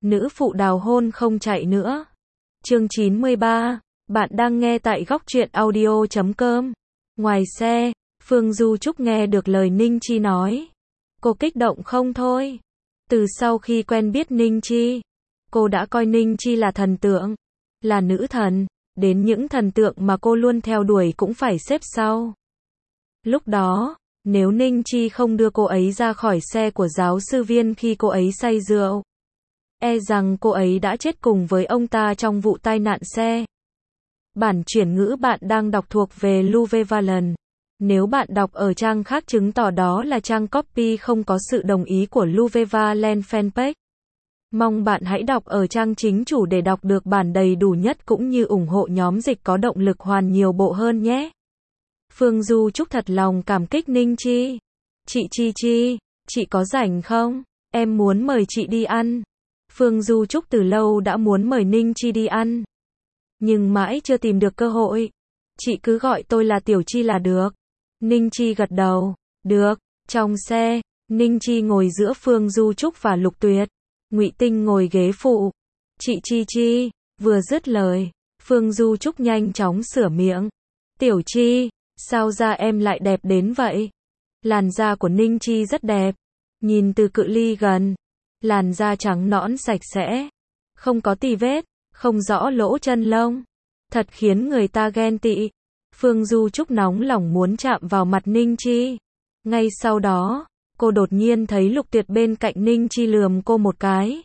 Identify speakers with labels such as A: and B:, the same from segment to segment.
A: Nữ phụ đào hôn không chạy nữa. Chương 93, bạn đang nghe tại góc truyện audio.com. Ngoài xe, Phương Du Trúc nghe được lời Ninh Chi nói. Cô kích động không thôi. Từ sau khi quen biết Ninh Chi, cô đã coi Ninh Chi là thần tượng, là nữ thần, đến những thần tượng mà cô luôn theo đuổi cũng phải xếp sau. Lúc đó, nếu Ninh Chi không đưa cô ấy ra khỏi xe của giáo sư Viên khi cô ấy say rượu, e rằng cô ấy đã chết cùng với ông ta trong vụ tai nạn xe. Bản chuyển ngữ bạn đang đọc thuộc về Louve Valen. Nếu bạn đọc ở trang khác chứng tỏ đó là trang copy không có sự đồng ý của Louve Valen fanpage. Mong bạn hãy đọc ở trang chính chủ để đọc được bản đầy đủ nhất cũng như ủng hộ nhóm dịch có động lực hoàn nhiều bộ hơn nhé. Phương Du Trúc thật lòng cảm kích Ninh Chi. Chị Chi, chị có rảnh không? Em muốn mời chị đi ăn. Phương Du Trúc từ lâu đã muốn mời Ninh Chi đi ăn, nhưng mãi chưa tìm được cơ hội. Chị cứ gọi tôi là Tiểu Chi là được. Ninh Chi gật đầu. Được. Trong xe, Ninh Chi ngồi giữa Phương Du Trúc và Lục Tuyệt. Ngụy Tinh ngồi ghế phụ. Chị Chi, vừa dứt lời, Phương Du Trúc nhanh chóng sửa miệng. Tiểu Chi, sao da em lại đẹp đến vậy? Làn da của Ninh Chi rất đẹp. Nhìn từ cự ly gần, làn da trắng nõn sạch sẽ, không có tì vết, không rõ lỗ chân lông. Thật khiến người ta ghen tị. Phương Du Trúc nóng lòng muốn chạm vào mặt Ninh Chi. Ngay sau đó, cô đột nhiên thấy Lục Tuyệt bên cạnh Ninh Chi lườm cô một cái,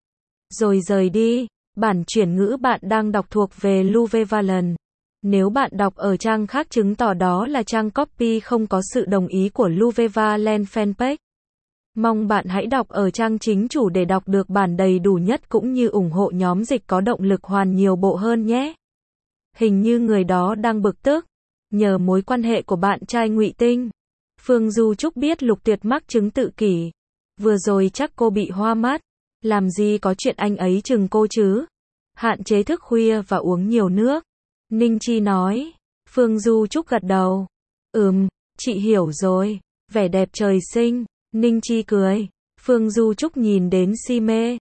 A: rồi rời đi. Bản chuyển ngữ bạn đang đọc thuộc về Louve Valen. Nếu bạn đọc ở trang khác chứng tỏ đó là trang copy không có sự đồng ý của Louve Valen fanpage. Mong bạn hãy đọc ở trang chính chủ để đọc được bản đầy đủ nhất cũng như ủng hộ nhóm dịch có động lực hoàn nhiều bộ hơn nhé. Hình như người đó đang bực tức, nhờ mối quan hệ của bạn trai Ngụy Tinh. Phương Du Trúc biết Lục Tuyệt mắc chứng tự kỷ. Vừa rồi chắc cô bị hoa mắt. Làm gì có chuyện anh ấy chừng cô chứ. Hạn chế thức khuya và uống nhiều nước. Ninh Chi nói. Phương Du Trúc gật đầu. Chị hiểu rồi. Vẻ đẹp trời sinh. Ninh Chi cười. Phương Du Trúc nhìn đến si mê.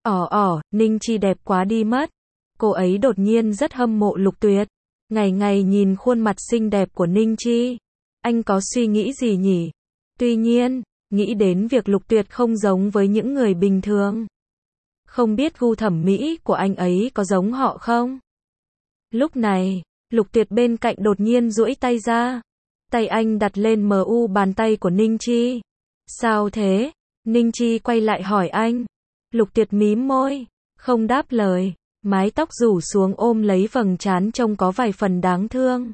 A: Ninh Chi đẹp quá đi mất. Cô ấy đột nhiên rất hâm mộ Lục Tuyệt. Ngày ngày nhìn khuôn mặt xinh đẹp của Ninh Chi. Anh có suy nghĩ gì nhỉ? Tuy nhiên, nghĩ đến việc Lục Tuyệt không giống với những người bình thường. Không biết gu thẩm mỹ của anh ấy có giống họ không? Lúc này, Lục Tuyệt bên cạnh đột nhiên duỗi tay ra. Tay anh đặt lên bàn tay của Ninh Chi. Sao thế? Ninh Chi quay lại hỏi anh. Lục Tuyệt mím môi, không đáp lời. Mái tóc rủ xuống ôm lấy vầng trán trông có vài phần đáng thương.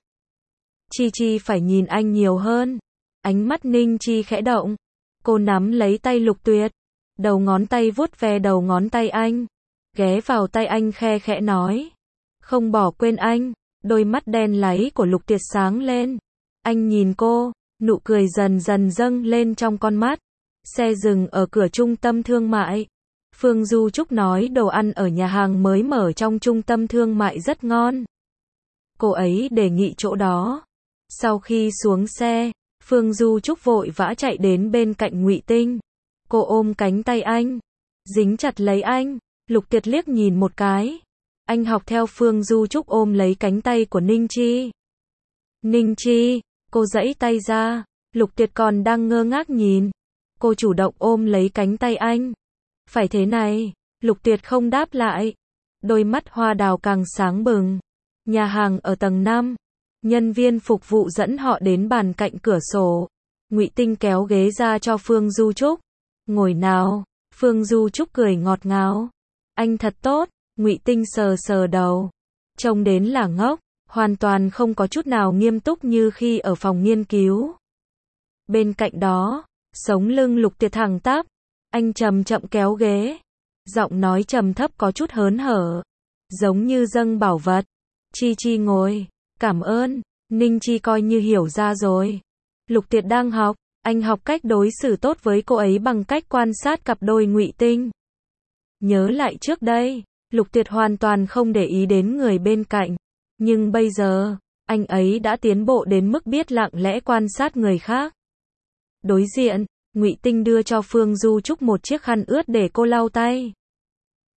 A: Chi phải nhìn anh nhiều hơn. Ánh mắt Ninh Chi khẽ động. Cô nắm lấy tay Lục Tuyệt. Đầu ngón tay vuốt ve đầu ngón tay anh. Ghé vào tay anh khe khẽ nói. Không bỏ quên anh. Đôi mắt đen láy của Lục Tuyệt sáng lên. Anh nhìn cô, nụ cười dần dần dâng lên trong con mắt. Xe dừng ở cửa trung tâm thương mại. Phương Du Trúc nói đồ ăn ở nhà hàng mới mở trong trung tâm thương mại rất ngon. Cô ấy đề nghị chỗ đó. Sau khi xuống xe, Phương Du Trúc vội vã chạy đến bên cạnh Ngụy Tinh. Cô ôm cánh tay anh, dính chặt lấy anh. Lục Tuyệt liếc nhìn một cái. Anh học theo Phương Du Trúc ôm lấy cánh tay của Ninh Chi. Ninh Chi, cô giãy tay ra. Lục Tuyệt còn đang ngơ ngác nhìn. Cô chủ động ôm lấy cánh tay anh. Phải thế này. Lục Tuyệt không đáp lại. Đôi mắt hoa đào càng sáng bừng. Nhà hàng ở tầng 5. Nhân viên phục vụ dẫn họ đến bàn cạnh cửa sổ. Ngụy Tinh kéo ghế ra cho Phương Du Trúc. Ngồi nào. Phương Du Trúc cười ngọt ngào. Anh thật tốt. Ngụy Tinh sờ sờ đầu. Trông đến là ngốc. Hoàn toàn không có chút nào nghiêm túc như khi ở phòng nghiên cứu. Bên cạnh đó, sống lưng Lục Tuyệt thẳng tắp. Anh chậm chậm kéo ghế. Giọng nói trầm thấp có chút hớn hở. Giống như dâng bảo vật. Chi ngồi. Cảm ơn. Ninh Chi coi như hiểu ra rồi. Lục Tuyệt đang học. Anh học cách đối xử tốt với cô ấy bằng cách quan sát cặp đôi Ngụy Tinh. Nhớ lại trước đây, Lục Tuyệt hoàn toàn không để ý đến người bên cạnh. Nhưng bây giờ, anh ấy đã tiến bộ đến mức biết lặng lẽ quan sát người khác. Đối diện, Ngụy Tinh đưa cho Phương Du Trúc một chiếc khăn ướt để cô lau tay.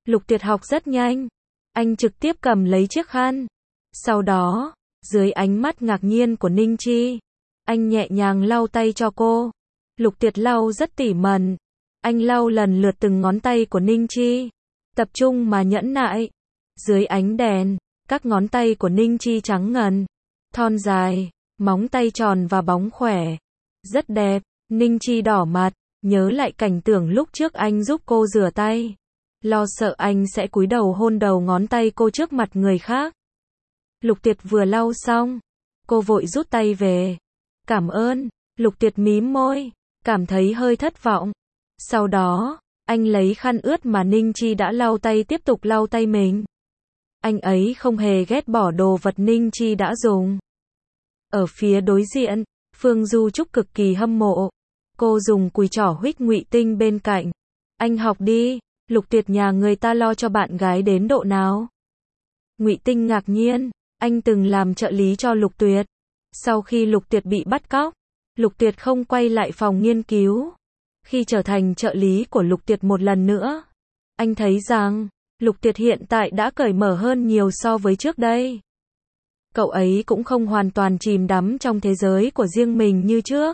A: Lục Tuyệt học rất nhanh. Anh trực tiếp cầm lấy chiếc khăn. Sau đó, dưới ánh mắt ngạc nhiên của Ninh Chi, anh nhẹ nhàng lau tay cho cô. Lục Tuyệt lau rất tỉ mẩn. Anh lau lần lượt từng ngón tay của Ninh Chi. Tập trung mà nhẫn nại. Dưới ánh đèn, các ngón tay của Ninh Chi trắng ngần, thon dài, móng tay tròn và bóng khỏe. Rất đẹp. Ninh Chi đỏ mặt, nhớ lại cảnh tượng lúc trước anh giúp cô rửa tay. Lo sợ anh sẽ cúi đầu hôn đầu ngón tay cô trước mặt người khác. Lục Tuyệt vừa lau xong, cô vội rút tay về. Cảm ơn. Lục Tuyệt mím môi, cảm thấy hơi thất vọng. Sau đó, anh lấy khăn ướt mà Ninh Chi đã lau tay tiếp tục lau tay mình. Anh ấy không hề ghét bỏ đồ vật Ninh Chi đã dùng. Ở phía đối diện, Phương Du Trúc cực kỳ hâm mộ. Cô dùng cùi trỏ huých Ngụy Tinh bên cạnh. Anh học đi, Lục Tuyệt nhà người ta lo cho bạn gái đến độ nào. Ngụy Tinh ngạc nhiên, anh từng làm trợ lý cho Lục Tuyệt. Sau khi Lục Tuyệt bị bắt cóc, Lục Tuyệt không quay lại phòng nghiên cứu. Khi trở thành trợ lý của Lục Tuyệt một lần nữa, anh thấy rằng, Lục Tuyệt hiện tại đã cởi mở hơn nhiều so với trước đây. Cậu ấy cũng không hoàn toàn chìm đắm trong thế giới của riêng mình như trước.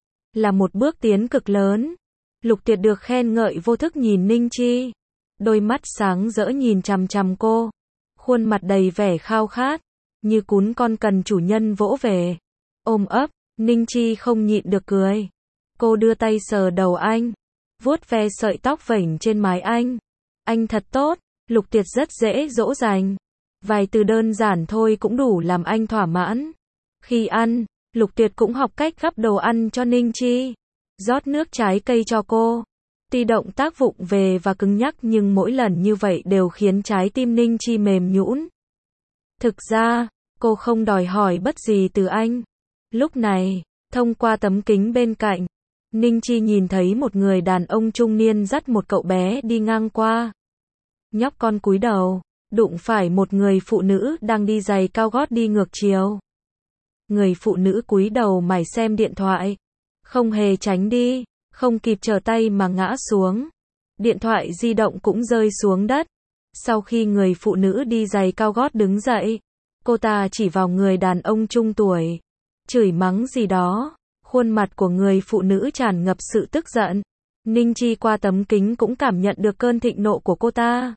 A: Là một bước tiến cực lớn. Lục Tuyệt được khen ngợi vô thức nhìn Ninh Chi. Đôi mắt sáng rỡ nhìn chằm chằm cô. Khuôn mặt đầy vẻ khao khát, như cún con cần chủ nhân vỗ về. Ôm ấp, Ninh Chi không nhịn được cười. Cô đưa tay sờ đầu anh, vuốt ve sợi tóc vểnh trên mái anh. Anh thật tốt. Lục Tuyệt rất dễ dỗ dành. Vài từ đơn giản thôi cũng đủ làm anh thỏa mãn. Khi ăn, Lục Tuyệt cũng học cách gắp đồ ăn cho Ninh Chi. Rót nước trái cây cho cô. Tuy động tác vụng về và cứng nhắc nhưng mỗi lần như vậy đều khiến trái tim Ninh Chi mềm nhũn. Thực ra, cô không đòi hỏi bất gì từ anh. Lúc này, thông qua tấm kính bên cạnh, Ninh Chi nhìn thấy một người đàn ông trung niên dắt một cậu bé đi ngang qua. Nhóc con cúi đầu, đụng phải một người phụ nữ đang đi giày cao gót đi ngược chiều. Người phụ nữ cúi đầu mải xem điện thoại, không hề tránh đi, không kịp trở tay mà ngã xuống. Điện thoại di động cũng rơi xuống đất. Sau khi người phụ nữ đi giày cao gót đứng dậy, cô ta chỉ vào người đàn ông trung tuổi, chửi mắng gì đó. Khuôn mặt của người phụ nữ tràn ngập sự tức giận. Ninh Chi qua tấm kính cũng cảm nhận được cơn thịnh nộ của cô ta.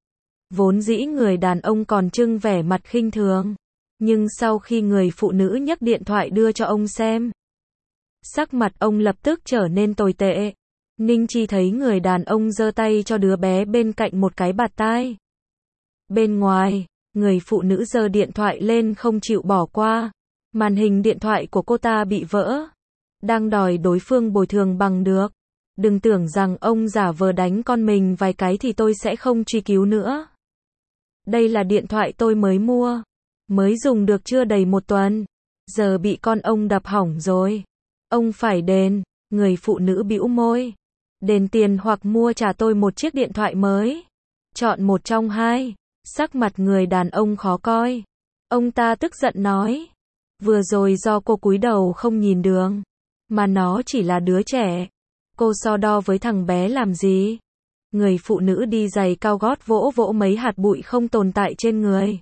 A: Vốn dĩ người đàn ông còn trưng vẻ mặt khinh thường, nhưng sau khi người phụ nữ nhấc điện thoại đưa cho ông xem, sắc mặt ông lập tức trở nên tồi tệ. Ninh Chi thấy người đàn ông giơ tay cho đứa bé bên cạnh một cái bạt tai. Bên ngoài, người phụ nữ giơ điện thoại lên không chịu bỏ qua. Màn hình điện thoại của cô ta bị vỡ. Đang đòi đối phương bồi thường bằng được. Đừng tưởng rằng ông giả vờ đánh con mình vài cái thì tôi sẽ không truy cứu nữa. Đây là điện thoại tôi mới mua. Mới dùng được chưa đầy một tuần. Giờ bị con ông đập hỏng rồi. Ông phải đền. Người phụ nữ bĩu môi. Đền tiền hoặc mua trả tôi một chiếc điện thoại mới. Chọn một trong hai. Sắc mặt người đàn ông khó coi. Ông ta tức giận nói. Vừa rồi do cô cúi đầu không nhìn đường. Mà nó chỉ là đứa trẻ. Cô so đo với thằng bé làm gì? Người phụ nữ đi giày cao gót vỗ vỗ mấy hạt bụi không tồn tại trên người.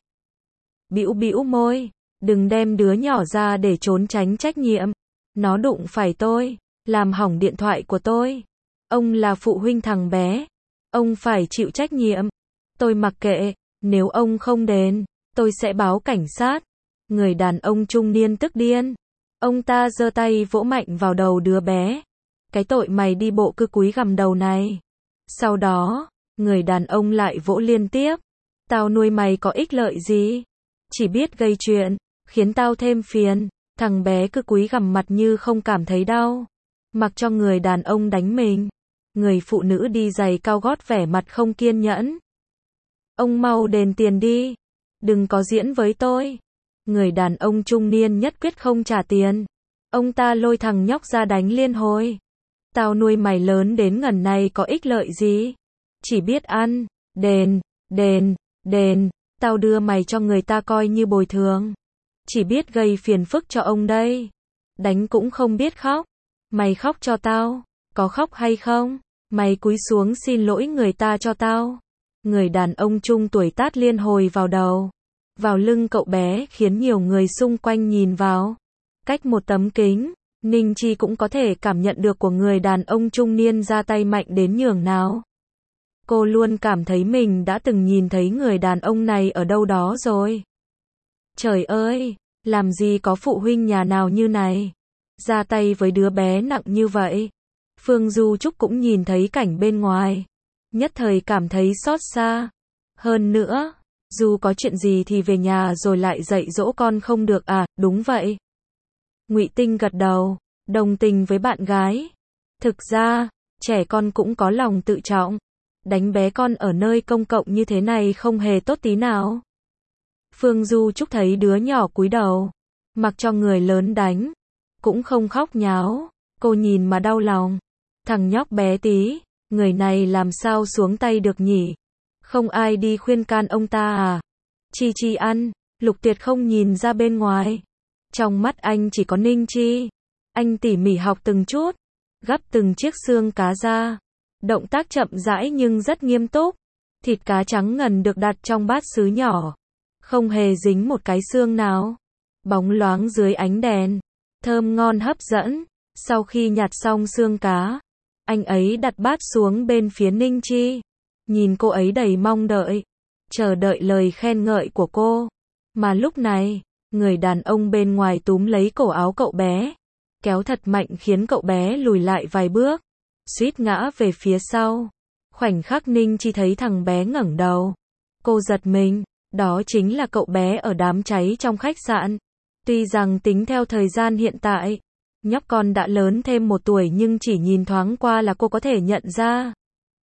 A: Bĩu bĩu môi. Đừng đem đứa nhỏ ra để trốn tránh trách nhiệm. Nó đụng phải tôi. Làm hỏng điện thoại của tôi. Ông là phụ huynh thằng bé. Ông phải chịu trách nhiệm. Tôi mặc kệ. Nếu ông không đền, tôi sẽ báo cảnh sát. Người đàn ông trung niên tức điên. Ông ta giơ tay vỗ mạnh vào đầu đứa bé. Cái tội mày đi bộ cứ cúi gằm đầu này. Sau đó, người đàn ông lại vỗ liên tiếp. Tao nuôi mày có ích lợi gì? Chỉ biết gây chuyện, khiến tao thêm phiền. Thằng bé cứ cúi gằm mặt như không cảm thấy đau. Mặc cho người đàn ông đánh mình. Người phụ nữ đi giày cao gót vẻ mặt không kiên nhẫn. Ông mau đền tiền đi. Đừng có diễn với tôi. Người đàn ông trung niên nhất quyết không trả tiền. Ông ta lôi thằng nhóc ra đánh liên hồi. Tao nuôi mày lớn đến ngần này có ích lợi gì? Chỉ biết ăn, đền, đền, đền. Tao đưa mày cho người ta coi như bồi thường. Chỉ biết gây phiền phức cho ông đây. Đánh cũng không biết khóc. Mày khóc cho tao. Có khóc hay không? Mày cúi xuống xin lỗi người ta cho tao. Người đàn ông trung tuổi tát liên hồi vào đầu, vào lưng cậu bé khiến nhiều người xung quanh nhìn vào. Cách một tấm kính, Ninh Chi cũng có thể cảm nhận được của người đàn ông trung niên ra tay mạnh đến nhường nào. Cô luôn cảm thấy mình đã từng nhìn thấy người đàn ông này ở đâu đó rồi. Trời ơi, làm gì có phụ huynh nhà nào như này, ra tay với đứa bé nặng như vậy. Phương Du Trúc cũng nhìn thấy cảnh bên ngoài, nhất thời cảm thấy xót xa. Hơn nữa, dù có chuyện gì thì về nhà rồi lại dạy dỗ con không được à? Đúng vậy. Ngụy Tinh gật đầu, đồng tình với bạn gái. Thực ra, trẻ con cũng có lòng tự trọng. Đánh bé con ở nơi công cộng như thế này không hề tốt tí nào. Phương Du Trúc thấy đứa nhỏ cúi đầu, mặc cho người lớn đánh, cũng không khóc nháo. Cô nhìn mà đau lòng. Thằng nhóc bé tí, người này làm sao xuống tay được nhỉ? Không ai đi khuyên can ông ta à? Chi Chi ăn, Lục Tuyệt không nhìn ra bên ngoài. Trong mắt anh chỉ có Ninh Chi. Anh tỉ mỉ học từng chút, gắp từng chiếc xương cá ra. Động tác chậm rãi nhưng rất nghiêm túc. Thịt cá trắng ngần được đặt trong bát sứ nhỏ, không hề dính một cái xương nào. Bóng loáng dưới ánh đèn, thơm ngon hấp dẫn. Sau khi nhặt xong xương cá, anh ấy đặt bát xuống bên phía Ninh Chi. Nhìn cô ấy đầy mong đợi, chờ đợi lời khen ngợi của cô. Mà lúc này, người đàn ông bên ngoài túm lấy cổ áo cậu bé, kéo thật mạnh khiến cậu bé lùi lại vài bước, suýt ngã về phía sau. Khoảnh khắc Ninh Chi thấy thằng bé ngẩng đầu, cô giật mình, đó chính là cậu bé ở đám cháy trong khách sạn. Tuy rằng tính theo thời gian hiện tại, nhóc con đã lớn thêm 1 tuổi nhưng chỉ nhìn thoáng qua là cô có thể nhận ra.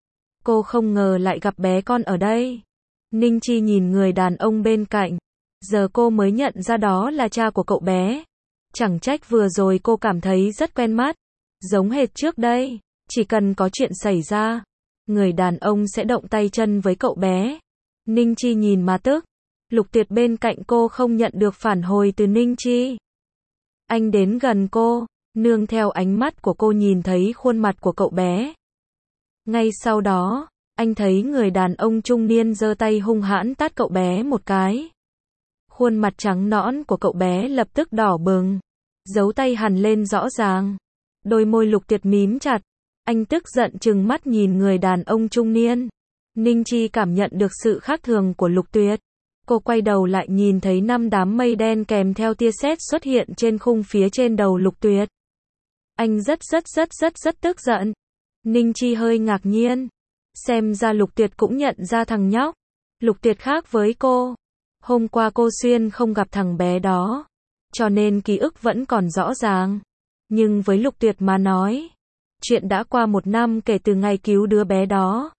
A: Cô không ngờ lại gặp bé con ở đây. Ninh Chi nhìn người đàn ông bên cạnh, giờ cô mới nhận ra đó là cha của cậu bé. Chẳng trách vừa rồi cô cảm thấy rất quen mắt, giống hệt trước đây, chỉ cần có chuyện xảy ra, người đàn ông sẽ động tay chân với cậu bé. Ninh Chi nhìn mà tức. Lục Tuyệt bên cạnh cô không nhận được phản hồi từ Ninh Chi. Anh đến gần cô, nương theo ánh mắt của cô nhìn thấy khuôn mặt của cậu bé. Ngay sau đó, anh thấy người đàn ông trung niên giơ tay hung hãn tát cậu bé một cái. Khuôn mặt trắng nõn của cậu bé lập tức đỏ bừng, dấu tay hằn lên rõ ràng. Đôi môi Lục Tuyệt mím chặt, anh tức giận trừng mắt nhìn người đàn ông trung niên. Ninh Chi cảm nhận được sự khác thường của Lục Tuyệt. Cô quay đầu lại nhìn thấy 5 đám mây đen kèm theo tia sét xuất hiện trên khung phía trên đầu Lục Tuyệt. Anh rất tức giận. Ninh Chi hơi ngạc nhiên. Xem ra Lục Tuyệt cũng nhận ra thằng nhóc. Lục Tuyệt khác với cô. Hôm qua cô xuyên không gặp thằng bé đó, cho nên ký ức vẫn còn rõ ràng. Nhưng với Lục Tuyệt mà nói, chuyện đã qua 1 năm kể từ ngày cứu đứa bé đó.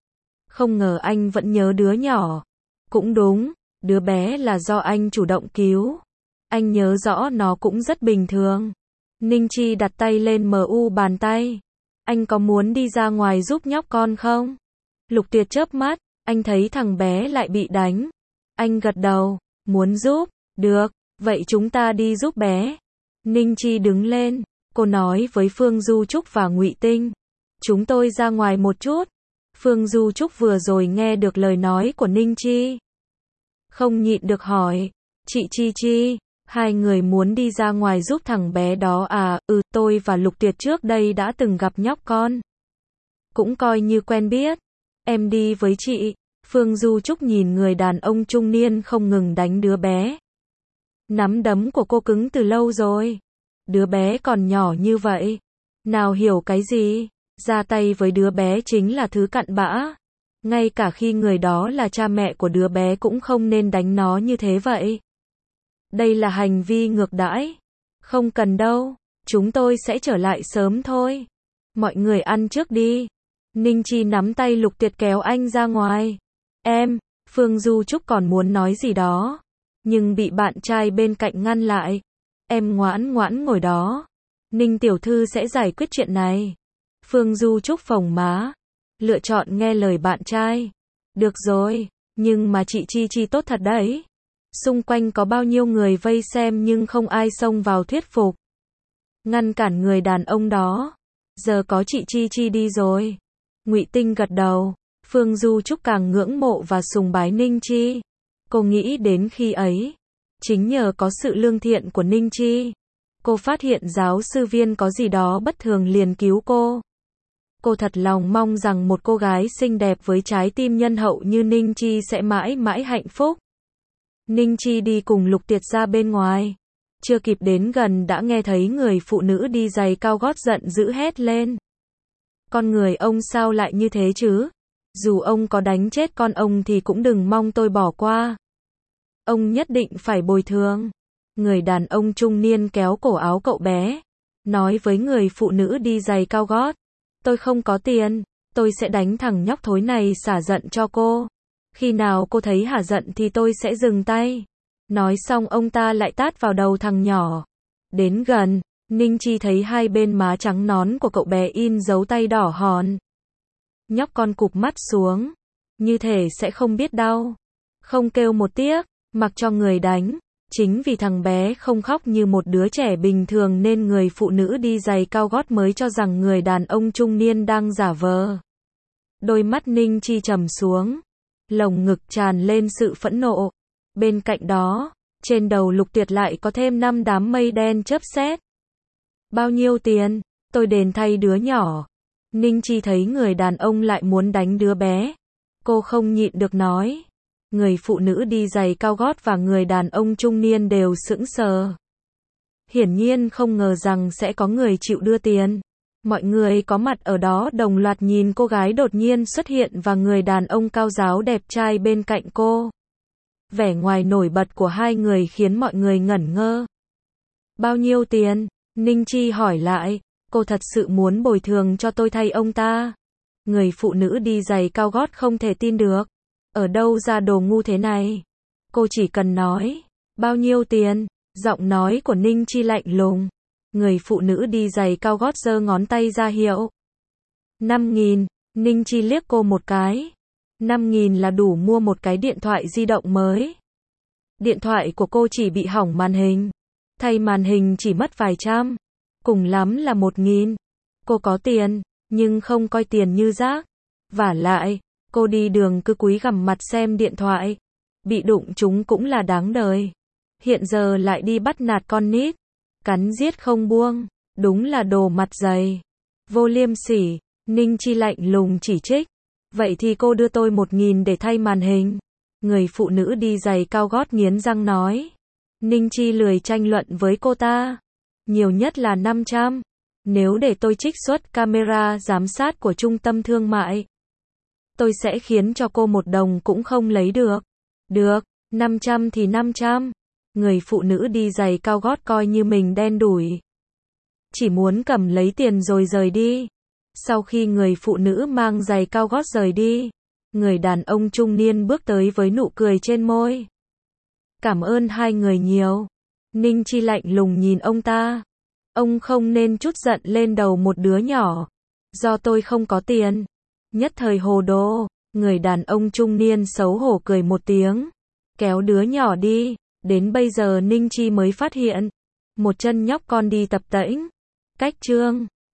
A: Không ngờ anh vẫn nhớ đứa nhỏ. Cũng đúng, đứa bé là do anh chủ động cứu. Anh nhớ rõ nó cũng rất bình thường. Ninh Chi đặt tay lên mu bàn tay. Anh có muốn đi ra ngoài giúp nhóc con không? Lục Tuyệt chớp mắt, anh thấy thằng bé lại bị đánh. Anh gật đầu, muốn giúp, được, vậy chúng ta đi giúp bé. Ninh Chi đứng lên, cô nói với Phương Du Trúc và Ngụy Tinh. Chúng tôi ra ngoài một chút. Phương Du Trúc vừa rồi nghe được lời nói của Ninh Chi, không nhịn được hỏi, chị Chi, hai người muốn đi ra ngoài giúp thằng bé đó à? Tôi và Lục Tuyệt trước đây đã từng gặp nhóc con, cũng coi như quen biết. Em đi với chị. Phương Du Trúc nhìn người đàn ông trung niên không ngừng đánh đứa bé. Nắm đấm của cô cứng từ lâu rồi. Đứa bé còn nhỏ như vậy, nào hiểu cái gì? Ra tay với đứa bé chính là thứ cặn bã. Ngay cả khi người đó là cha mẹ của đứa bé cũng không nên đánh nó như thế vậy. Đây là hành vi ngược đãi. Không cần đâu, chúng tôi sẽ trở lại sớm thôi. Mọi người ăn trước đi. Ninh Chi nắm tay Lục Tuyệt kéo anh ra ngoài. Phương Du Trúc còn muốn nói gì đó, nhưng bị bạn trai bên cạnh ngăn lại. Em ngoãn ngồi đó. Ninh tiểu thư sẽ giải quyết chuyện này. Phương Du Trúc phồng má, lựa chọn nghe lời bạn trai. Được rồi, nhưng mà chị Chi tốt thật đấy. Xung quanh có bao nhiêu người vây xem nhưng không ai xông vào thuyết phục, ngăn cản người đàn ông đó. Giờ có chị Chi đi rồi. Ngụy Tinh gật đầu, Phương Du Trúc càng ngưỡng mộ và sùng bái Ninh Chi. Cô nghĩ đến khi ấy, chính nhờ có sự lương thiện của Ninh Chi, cô phát hiện giáo sư Viên có gì đó bất thường liền cứu cô. Cô thật lòng mong rằng một cô gái xinh đẹp với trái tim nhân hậu như Ninh Chi sẽ mãi mãi hạnh phúc. Ninh Chi đi cùng Lục Tiệt ra bên ngoài. Chưa kịp đến gần đã nghe thấy người phụ nữ đi giày cao gót giận dữ hét lên. Con người ông sao lại như thế chứ? Dù ông có đánh chết con ông thì cũng đừng mong tôi bỏ qua. Ông nhất định phải bồi thường. Người đàn ông trung niên kéo cổ áo cậu bé, nói với người phụ nữ đi giày cao gót. Tôi không có tiền, tôi sẽ đánh thằng nhóc thối này xả giận cho cô. Khi nào cô thấy hả giận thì tôi sẽ dừng tay. Nói xong ông ta lại tát vào đầu thằng nhỏ. Đến gần, Ninh Chi thấy hai bên má trắng nón của cậu bé in dấu tay đỏ hòn. Nhóc con cụp mắt xuống, như thể sẽ không biết đau. Không kêu một tiếc, mặc cho người đánh. Chính vì thằng bé không khóc như một đứa trẻ bình thường nên người phụ nữ đi giày cao gót mới cho rằng người đàn ông trung niên đang giả vờ. Đôi mắt Ninh Chi trầm xuống, lồng ngực tràn lên sự phẫn nộ. Bên cạnh đó, trên đầu Lục Tuyệt lại có thêm 5 đám mây đen chớp sét. Bao nhiêu tiền? Tôi đền thay đứa nhỏ. Ninh Chi thấy người đàn ông lại muốn đánh đứa bé. Cô không nhịn được nói. Người phụ nữ đi giày cao gót và người đàn ông trung niên đều sững sờ. Hiển nhiên không ngờ rằng sẽ có người chịu đưa tiền. Mọi người có mặt ở đó đồng loạt nhìn cô gái đột nhiên xuất hiện và người đàn ông cao ráo đẹp trai bên cạnh cô. Vẻ ngoài nổi bật của hai người khiến mọi người ngẩn ngơ. Bao nhiêu tiền? Ninh Chi hỏi lại. Cô thật sự muốn bồi thường cho tôi thay ông ta? Người phụ nữ đi giày cao gót không thể tin được. Ở đâu ra đồ ngu thế này? Cô chỉ cần nói. Bao nhiêu tiền? Giọng nói của Ninh Chi lạnh lùng. Người phụ nữ đi giày cao gót giơ ngón tay ra hiệu. 5.000. Ninh Chi liếc cô một cái. 5.000 là đủ mua một cái điện thoại di động mới. Điện thoại của cô chỉ bị hỏng màn hình. Thay màn hình chỉ mất vài trăm. Cùng lắm là 1.000. Cô có tiền, nhưng không coi tiền như rác. Vả lại, cô đi đường cứ cúi gằm mặt xem điện thoại. Bị đụng chúng cũng là đáng đời. Hiện giờ lại đi bắt nạt con nít. Cắn giết không buông. Đúng là đồ mặt dày. Vô liêm sỉ. Ninh Chi lạnh lùng chỉ trích. Vậy thì cô đưa tôi 1.000 để thay màn hình. Người phụ nữ đi giày cao gót nghiến răng nói. Ninh Chi lười tranh luận với cô ta. Nhiều nhất là 500. Nếu để tôi trích xuất camera giám sát của trung tâm thương mại, tôi sẽ khiến cho cô 1 đồng cũng không lấy được. Được, 500 thì 500. Người phụ nữ đi giày cao gót coi như mình đen đủi. Chỉ muốn cầm lấy tiền rồi rời đi. Sau khi người phụ nữ mang giày cao gót rời đi, người đàn ông trung niên bước tới với nụ cười trên môi. Cảm ơn hai người nhiều. Ninh Chi lạnh lùng nhìn ông ta. Ông không nên trút giận lên đầu một đứa nhỏ. Do tôi không có tiền. Nhất thời hồ đồ, người đàn ông trung niên xấu hổ cười một tiếng. Kéo đứa nhỏ đi. Đến bây giờ Ninh Chi mới phát hiện. Một chân nhóc con đi tập tễnh. Cách chương